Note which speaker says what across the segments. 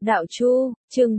Speaker 1: Đạo Chu, chương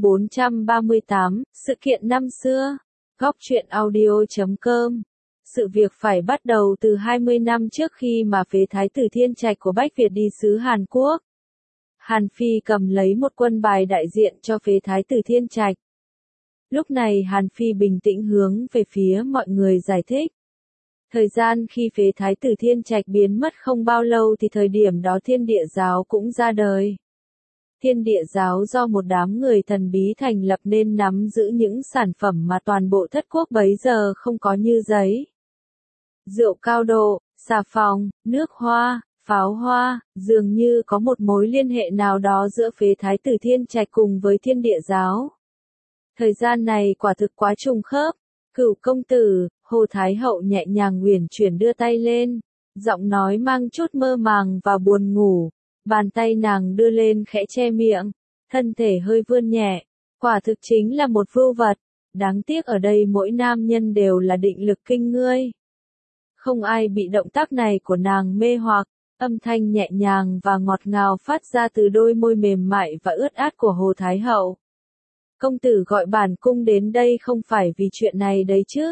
Speaker 1: 438, sự kiện năm xưa. Góc truyện audio.com. Sự việc phải bắt đầu từ 20 năm trước khi mà phế thái tử Thiên Trạch của Bách Việt đi xứ Hàn Quốc. Hàn Phi cầm lấy một quân bài đại diện cho phế thái tử Thiên Trạch. Lúc này Hàn Phi bình tĩnh hướng về phía mọi người giải thích. Thời gian khi phế thái tử Thiên Trạch biến mất không bao lâu thì thời điểm đó Thiên Địa Giáo cũng ra đời. Thiên Địa Giáo do một đám người thần bí thành lập nên nắm giữ những sản phẩm mà toàn bộ thất quốc bấy giờ không có như giấy, rượu cao độ, xà phòng, nước hoa, pháo hoa, dường như có một mối liên hệ nào đó giữa phế thái tử Thiên Trạch cùng với Thiên Địa Giáo. Thời gian này quả thực quá trùng khớp. Cửu công tử, Hồ Thái Hậu nhẹ nhàng uyển chuyển đưa tay lên, giọng nói mang chút mơ màng và buồn ngủ. Bàn tay nàng đưa lên khẽ che miệng, thân thể hơi vươn nhẹ, quả thực chính là một vưu vật. Đáng tiếc ở đây mỗi nam nhân đều là định lực kinh ngươi. Không ai bị động tác này của nàng mê hoặc, âm thanh nhẹ nhàng và ngọt ngào phát ra từ đôi môi mềm mại và ướt át của Hồ Thái Hậu. Công tử gọi bản cung đến đây không phải vì chuyện này đấy chứ?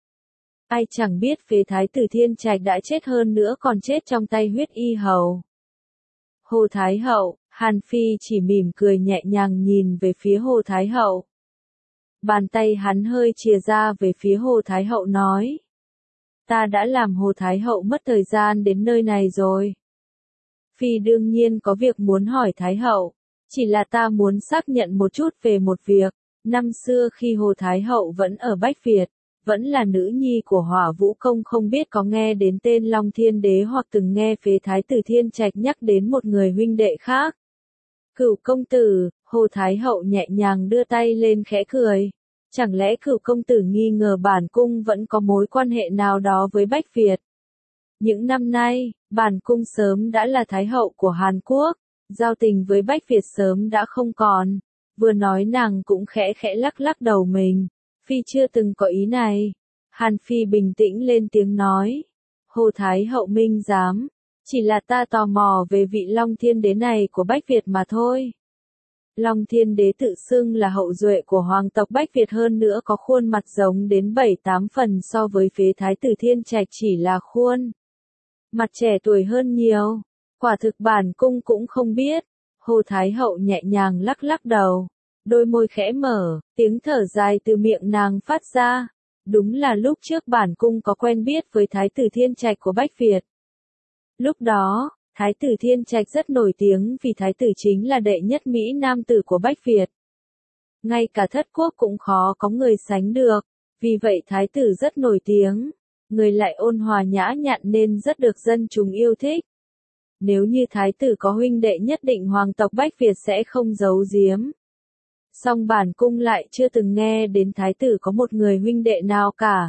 Speaker 1: Ai chẳng biết phế thái tử Thiên Trạch đã chết, hơn nữa còn chết trong tay huyết y hầu. Hồ Thái Hậu, Hàn Phi chỉ mỉm cười nhẹ nhàng nhìn về phía Hồ Thái Hậu. Bàn tay hắn hơi chìa ra về phía Hồ Thái Hậu nói. Ta đã làm Hồ Thái Hậu mất thời gian đến nơi này rồi. Phi đương nhiên có việc muốn hỏi Thái Hậu. Chỉ là ta muốn xác nhận một chút về một việc. Năm xưa khi Hồ Thái Hậu vẫn ở Bách Việt, vẫn là nữ nhi của Hỏa Vũ Công, không biết có nghe đến tên Long Thiên Đế hoặc từng nghe phế thái tử Thiên Trạch nhắc đến một người huynh đệ khác. Cửu công tử, Hồ Thái Hậu nhẹ nhàng đưa tay lên khẽ cười. Chẳng lẽ cửu công tử nghi ngờ bản cung vẫn có mối quan hệ nào đó với Bách Việt? Những năm nay, bản cung sớm đã là Thái Hậu của Hàn Quốc, giao tình với Bách Việt sớm đã không còn. Vừa nói nàng cũng khẽ khẽ lắc lắc đầu mình. Phi chưa từng có ý này. Hàn Phi bình tĩnh lên tiếng nói. Hồ Thái Hậu minh giám. Chỉ là ta tò mò về vị Long Thiên Đế này của Bách Việt mà thôi. Long Thiên Đế tự xưng là hậu duệ của hoàng tộc Bách Việt, hơn nữa có khuôn mặt giống đến 7-8 phần so với phế thái tử Thiên Trạch, chỉ là khuôn mặt trẻ tuổi hơn nhiều. Quả thực bản cung cũng không biết. Hồ Thái Hậu nhẹ nhàng lắc lắc đầu. Đôi môi khẽ mở, tiếng thở dài từ miệng nàng phát ra. Đúng là lúc trước bản cung có quen biết với Thái tử Thiên Trạch của Bách Việt. Lúc đó, Thái tử Thiên Trạch rất nổi tiếng vì Thái tử chính là đệ nhất Mỹ nam tử của Bách Việt. Ngay cả thất quốc cũng khó có người sánh được, vì vậy Thái tử rất nổi tiếng. Người lại ôn hòa nhã nhặn nên rất được dân chúng yêu thích. Nếu như Thái tử có huynh đệ nhất định hoàng tộc Bách Việt sẽ không giấu giếm. Song bản cung lại chưa từng nghe đến thái tử có một người huynh đệ nào cả.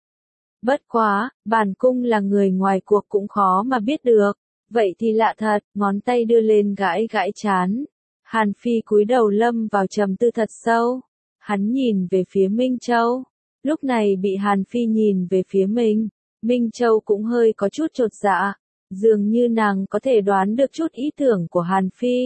Speaker 1: Bất quá, bản cung là người ngoài cuộc cũng khó mà biết được. Vậy thì lạ thật, ngón tay đưa lên gãi gãi trán. Hàn Phi cúi đầu lâm vào trầm tư thật sâu. Hắn nhìn về phía Minh Châu. Lúc này bị Hàn Phi nhìn về phía mình, Minh Châu cũng hơi có chút chột dạ. Dường như nàng có thể đoán được chút ý tưởng của Hàn Phi.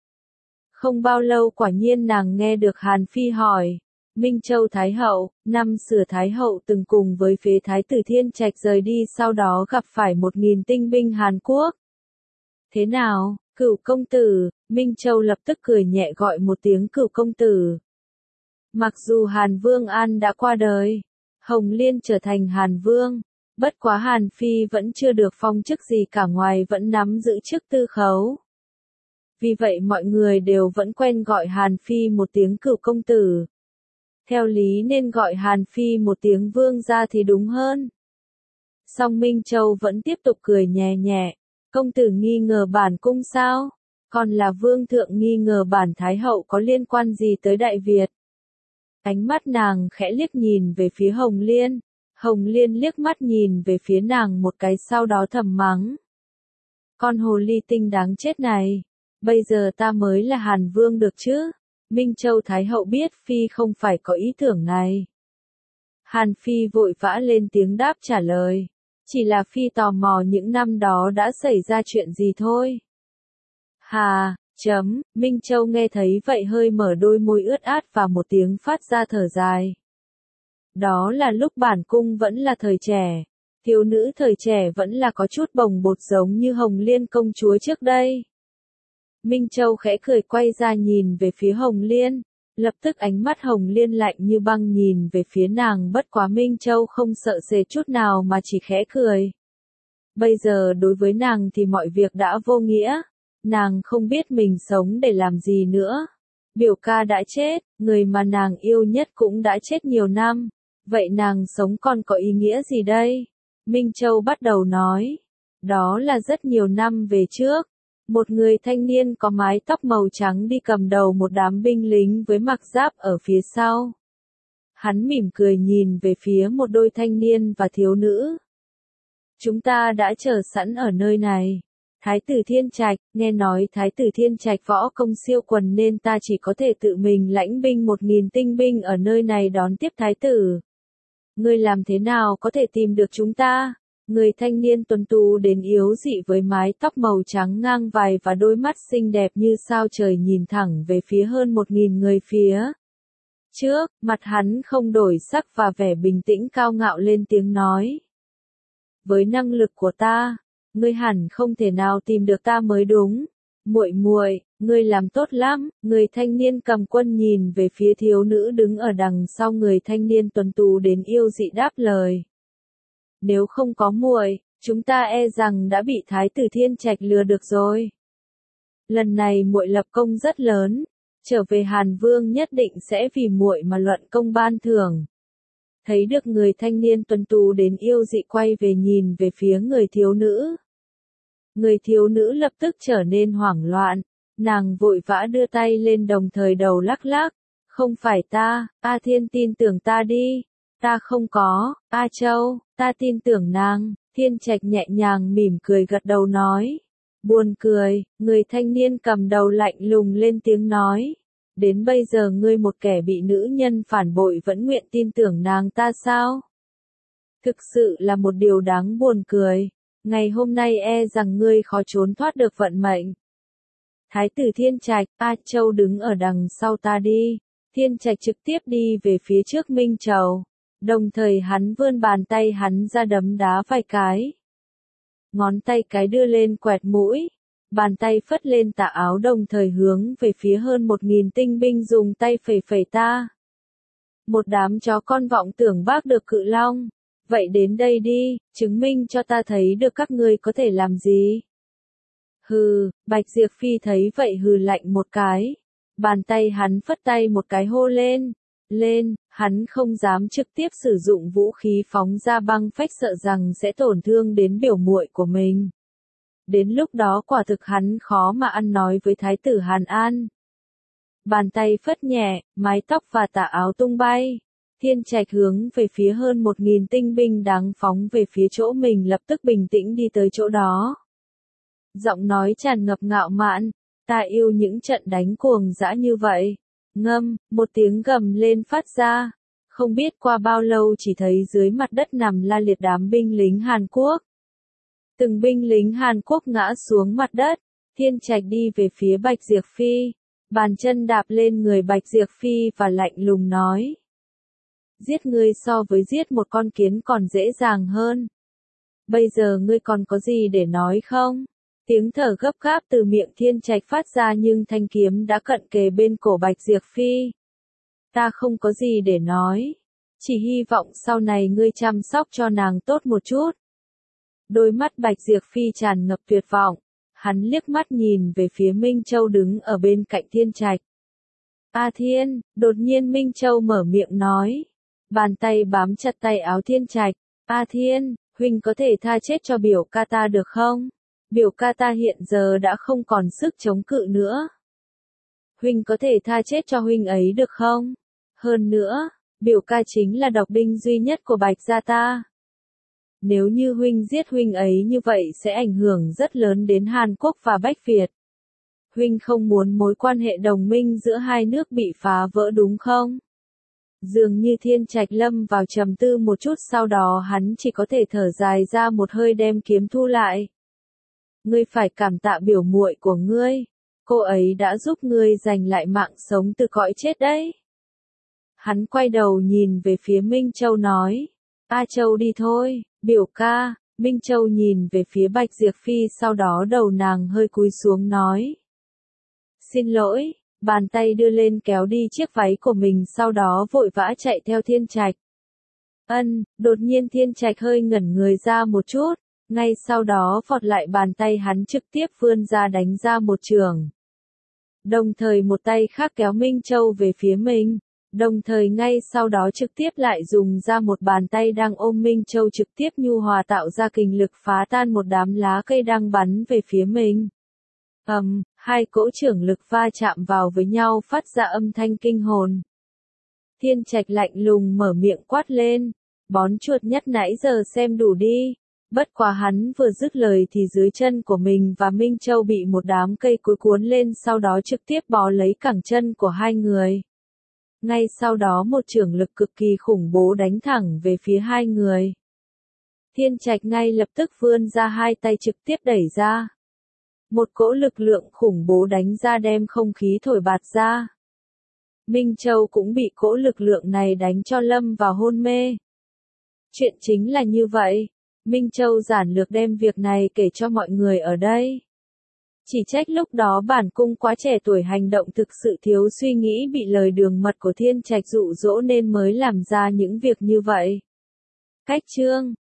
Speaker 1: Không bao lâu quả nhiên nàng nghe được Hàn Phi hỏi. Minh Châu Thái Hậu, năm xưa Thái Hậu từng cùng với phế thái tử Thiên Trạch rời đi, sau đó gặp phải 1000 tinh binh Hàn Quốc. Thế nào, cửu công tử? Minh Châu lập tức cười nhẹ gọi một tiếng cửu công tử. Mặc dù Hàn Vương An đã qua đời, Hồng Liên trở thành Hàn Vương, bất quá Hàn Phi vẫn chưa được phong chức gì cả, ngoài vẫn nắm giữ chức tư khấu. Vì vậy mọi người đều vẫn quen gọi Hàn Phi một tiếng cửu công tử. Theo lý nên gọi Hàn Phi một tiếng vương gia thì đúng hơn. Song Minh Châu vẫn tiếp tục cười nhẹ nhẹ. Công tử nghi ngờ bản cung sao? Còn là vương thượng nghi ngờ bản Thái Hậu có liên quan gì tới Đại Việt? Ánh mắt nàng khẽ liếc nhìn về phía Hồng Liên. Hồng Liên liếc mắt nhìn về phía nàng một cái, sau đó thầm mắng. Con hồ ly tinh đáng chết này. Bây giờ ta mới là Hàn Vương được chứ? Minh Châu Thái Hậu biết Phi không phải có ý tưởng này. Hàn Phi vội vã lên tiếng đáp trả lời. Chỉ là Phi tò mò những năm đó đã xảy ra chuyện gì thôi. Hà, Minh Châu nghe thấy vậy hơi mở đôi môi ướt át và một tiếng phát ra thở dài. Đó là lúc bản cung vẫn là thời trẻ. Thiếu nữ thời trẻ vẫn là có chút bồng bột giống như Hồng Liên công chúa trước đây. Minh Châu khẽ cười quay ra nhìn về phía Hồng Liên. Lập tức ánh mắt Hồng Liên lạnh như băng nhìn về phía nàng, bất quá Minh Châu không sợ sệt chút nào mà chỉ khẽ cười. Bây giờ đối với nàng thì mọi việc đã vô nghĩa. Nàng không biết mình sống để làm gì nữa. Biểu ca đã chết, người mà nàng yêu nhất cũng đã chết nhiều năm. Vậy nàng sống còn có ý nghĩa gì đây? Minh Châu bắt đầu nói. Đó là rất nhiều năm về trước. Một người thanh niên có mái tóc màu trắng đi cầm đầu một đám binh lính với mặc giáp ở phía sau. Hắn mỉm cười nhìn về phía một đôi thanh niên và thiếu nữ. Chúng ta đã chờ sẵn ở nơi này. Thái tử Thiên Trạch, nghe nói Thái tử Thiên Trạch võ công siêu quần nên ta chỉ có thể tự mình lãnh binh 1000 tinh binh ở nơi này đón tiếp Thái tử. Ngươi làm thế nào có thể tìm được chúng ta? Người thanh niên tuấn tú đến yếu dị với mái tóc màu trắng ngang vai và đôi mắt xinh đẹp như sao trời nhìn thẳng về phía hơn 1000 người phía trước, mặt hắn không đổi sắc và vẻ bình tĩnh cao ngạo lên tiếng nói. Với năng lực của ta, ngươi hẳn không thể nào tìm được ta mới đúng. Muội muội, ngươi làm tốt lắm. Người thanh niên cầm quân nhìn về phía thiếu nữ đứng ở đằng sau người thanh niên tuấn tú đến yêu dị đáp lời. Nếu không có muội, chúng ta e rằng đã bị Thái tử Thiên Trạch lừa được rồi. Lần này muội lập công rất lớn, trở về Hàn Vương nhất định sẽ vì muội mà luận công ban thưởng. Thấy được người thanh niên tuấn tú đến yêu dị quay về nhìn về phía người thiếu nữ. Người thiếu nữ lập tức trở nên hoảng loạn, nàng vội vã đưa tay lên đồng thời đầu lắc lắc. Không phải ta, A Thiên tin tưởng ta đi. Ta không có, A Châu, ta tin tưởng nàng. Thiên Trạch nhẹ nhàng mỉm cười gật đầu nói. Buồn cười, người thanh niên cầm đầu lạnh lùng lên tiếng nói. Đến bây giờ ngươi một kẻ bị nữ nhân phản bội vẫn nguyện tin tưởng nàng ta sao? Thực sự là một điều đáng buồn cười. Ngày hôm nay e rằng ngươi khó trốn thoát được vận mệnh. Thái tử Thiên Trạch, A Châu đứng ở đằng sau ta đi. Thiên Trạch trực tiếp đi về phía trước Minh Châu. Đồng thời hắn vươn bàn tay hắn ra đấm đá vài cái. Ngón tay cái đưa lên quẹt mũi. Bàn tay phất lên tà áo đồng thời hướng về phía hơn 1000 tinh binh dùng tay phẩy phẩy ta. Một đám chó con vọng tưởng bác được cự long. Vậy đến đây đi, chứng minh cho ta thấy được các ngươi có thể làm gì. Hừ, Bạch Diệp Phi thấy vậy hừ lạnh một cái. Bàn tay hắn phất tay một cái hô lên. Lên, hắn không dám trực tiếp sử dụng vũ khí phóng ra băng phách sợ rằng sẽ tổn thương đến biểu muội của mình. Đến lúc đó quả thực hắn khó mà ăn nói với Thái tử Hàn An. Bàn tay phất nhẹ, mái tóc và tà áo tung bay. Thiên Trạch hướng về phía hơn 1000 tinh binh đang phóng về phía chỗ mình lập tức bình tĩnh đi tới chỗ đó. Giọng nói tràn ngập ngạo mạn, ta yêu những trận đánh cuồng dã như vậy. Ngâm, một tiếng gầm lên phát ra. Không biết qua bao lâu chỉ thấy dưới mặt đất nằm la liệt đám binh lính Hàn Quốc. Từng binh lính Hàn Quốc ngã xuống mặt đất. Thiên Trạch đi về phía Bạch Diệp Phi. Bàn chân đạp lên người Bạch Diệp Phi và lạnh lùng nói. Giết ngươi so với giết một con kiến còn dễ dàng hơn. Bây giờ ngươi còn có gì để nói không? Tiếng thở gấp gáp từ miệng Thiên Trạch phát ra nhưng thanh kiếm đã cận kề bên cổ Bạch Diệp Phi. Ta không có gì để nói. Chỉ hy vọng sau này ngươi chăm sóc cho nàng tốt một chút. Đôi mắt Bạch Diệp Phi tràn ngập tuyệt vọng. Hắn liếc mắt nhìn về phía Minh Châu đứng ở bên cạnh Thiên Trạch. A Thiên, đột nhiên Minh Châu mở miệng nói. Bàn tay bám chặt tay áo Thiên Trạch. A Thiên, huynh có thể tha chết cho biểu ca ta được không? Biểu ca ta hiện giờ đã không còn sức chống cự nữa. Huynh có thể tha chết cho huynh ấy được không? Hơn nữa, biểu ca chính là độc binh duy nhất của Bạch gia ta. Nếu như huynh giết huynh ấy như vậy sẽ ảnh hưởng rất lớn đến Hàn Quốc và Bách Việt. Huynh không muốn mối quan hệ đồng minh giữa hai nước bị phá vỡ đúng không? Dường như Thiên Trạch lâm vào trầm tư một chút sau đó hắn chỉ có thể thở dài ra một hơi đem kiếm thu lại. Ngươi phải cảm tạ biểu muội của ngươi. Cô ấy đã giúp ngươi giành lại mạng sống từ cõi chết đấy. Hắn quay đầu nhìn về phía Minh Châu nói. A Châu đi thôi, biểu ca. Minh Châu nhìn về phía Bạch Diệp Phi, sau đó đầu nàng hơi cúi xuống nói. Xin lỗi, bàn tay đưa lên kéo đi chiếc váy của mình, sau đó vội vã chạy theo Thiên Trạch. Đột nhiên Thiên Trạch hơi ngẩn người ra một chút, ngay sau đó vọt lại, bàn tay hắn trực tiếp vươn ra đánh ra một chưởng. Đồng thời một tay khác kéo Minh Châu về phía mình, đồng thời ngay sau đó trực tiếp lại dùng ra một bàn tay đang ôm Minh Châu trực tiếp nhu hòa tạo ra kình lực phá tan một đám lá cây đang bắn về phía mình. Hai cỗ chưởng lực va chạm vào với nhau phát ra âm thanh kinh hồn. Thiên Trạch lạnh lùng mở miệng quát lên, bón chuột nhất nãy giờ xem đủ đi. Bất quá hắn vừa dứt lời thì dưới chân của mình và Minh Châu bị một đám cây cối cuốn lên, sau đó trực tiếp bó lấy cẳng chân của hai người. Ngay sau đó một chưởng lực cực kỳ khủng bố đánh thẳng về phía hai người. Thiên Trạch ngay lập tức vươn ra hai tay trực tiếp đẩy ra. Một cỗ lực lượng khủng bố đánh ra đem không khí thổi bạt ra. Minh Châu cũng bị cỗ lực lượng này đánh cho lâm vào hôn mê. Chuyện chính là như vậy. Minh Châu giản lược đem việc này kể cho mọi người ở đây. Chỉ trách lúc đó bản cung quá trẻ tuổi, hành động thực sự thiếu suy nghĩ, bị lời đường mật của Thiên Trạch dụ dỗ nên mới làm ra những việc như vậy. Cách chương